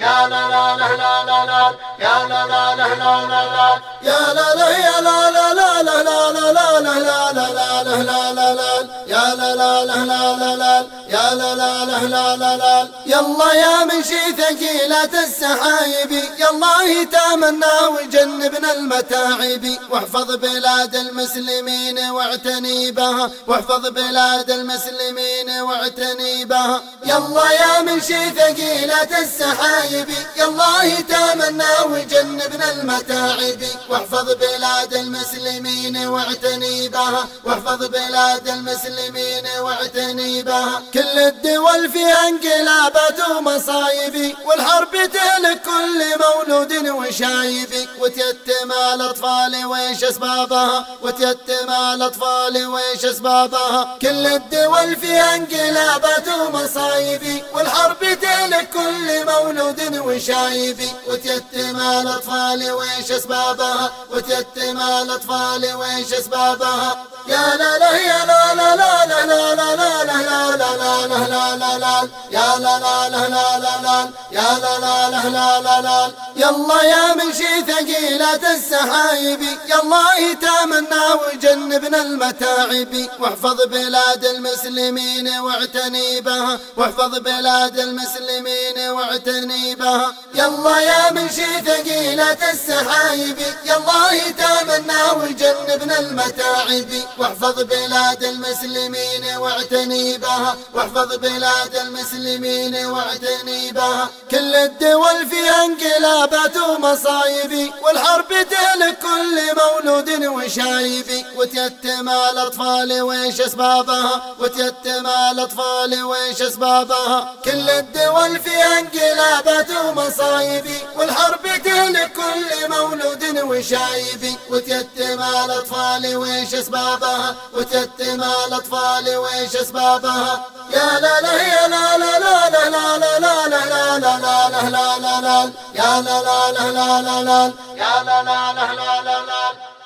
يا لا لا لا لا لا لا يا لا لا لا لا لا لا يا لا لا يا لا لا لا لا لا لا لا لا لا لا لا لا لا يا لا لا لا لا لا لا يا لا لا لا لا لا لا يلا يا مشي ثقيلة السحايب يلا تامنا وجنبنا المتاعب واحفظ بلاد المسلمين واعتني بها واحفظ بلاد المسلمين واعتني بها يلا يا مشي ثقيلة السحايب يلا تامنا وجنبنا المتاعب واحفظ بلاد المسلمين واعتني بها واحفظ بلاد المسلمين واعتني بها كل الدول فيها انقلابات ومصايب والحرب تهلك كل مولود وشايب وتيتم الاطفال ويش اسبابها وتيتم الاطفال ويش اسبابها كل الدول فيها انقلابات ومصايب والحرب تهلك كل مولود وشايب وتيتم الاطفال ويش اسبابها وتيتم الاطفال ويش اسبابها يا لا لا يا لا لا لا لا لا لا لا لا لا لا لا لا يا لا لا لا لا لا لا يا لا لا لا لا لا لا يلا يا مشي ثقيلة السحايب يلا تامنا وجنبنا المتاعب واحفظ بلاد المسلمين واعتني بها واحفظ بلاد المسلمين واعتني بها يلا يا مشي ثقيلة السحايب يلا تامنا وجنبنا المتاعب واحفظ بلاد المسلمين واعتني بها واحفظ بلاد المسلمين واعتني بها كل الدول فيها انقلابات ومصايب والحرب تهلك كل مولود وشايب وتيتم الاطفال ويش اسبابها وتيتم الاطفال ويش اسبابها كل الدول فيها انقلابات ومصايب والحرب تهلك كل مولود وشايب وتيتم الاطفال ويش اسبابها وتيتم الاطفال ويش اسبابها يا لا لا يا لا لا لا لا لا لا لا لا لا لا لا لا لا يا لا لا لا لا لا يا لا لا لا لا لا